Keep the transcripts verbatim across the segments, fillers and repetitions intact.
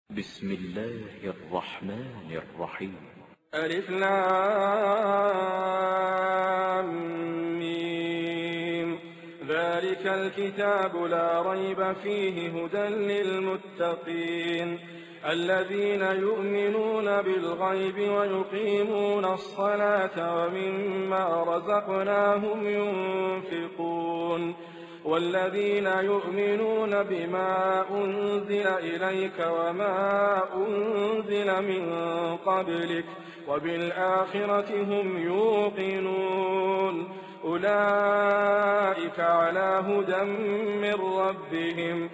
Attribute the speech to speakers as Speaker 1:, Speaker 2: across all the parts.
Speaker 1: بسم الله الرحمن الرحيم.
Speaker 2: ألف لام ميم. ذلك الكتاب لا ريب فيه هدى للمتقين الذين يؤمنون بالغيب ويقيمون الصلاة ومما رزقناهم ينفقون والذين يؤمنون بما أنزل إليك وما أنزل من قبلك وبالآخرة هم يوقنون أولئك على هدى من ربهم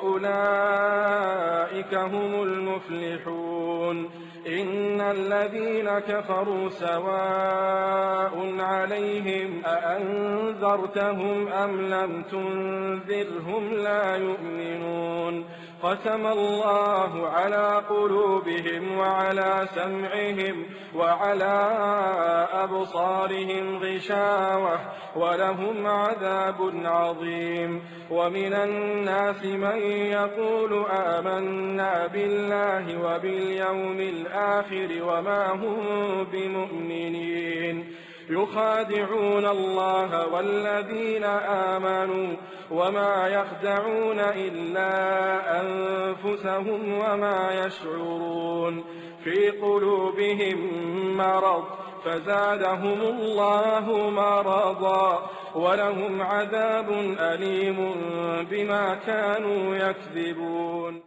Speaker 2: وأولئك هم المفلحون. إن الذين كفروا سواء عليهم أأنذرتهم أم لم تنذرهم لا يؤمنون. ختم الله على قلوبهم وعلى سمعهم وعلى أبصارهم غشاوة ولهم عذاب عظيم. ومن الناس من يقول آمنا بالله وباليوم الآخر وما هم بمؤمنين يخادعون الله والذين آمنوا وما يخدعون إلا أنفسهم وما يشعرون. في قلوبهم مرض فزادهم الله مرضا ولهم عذاب أليم بما كانوا يكذبون.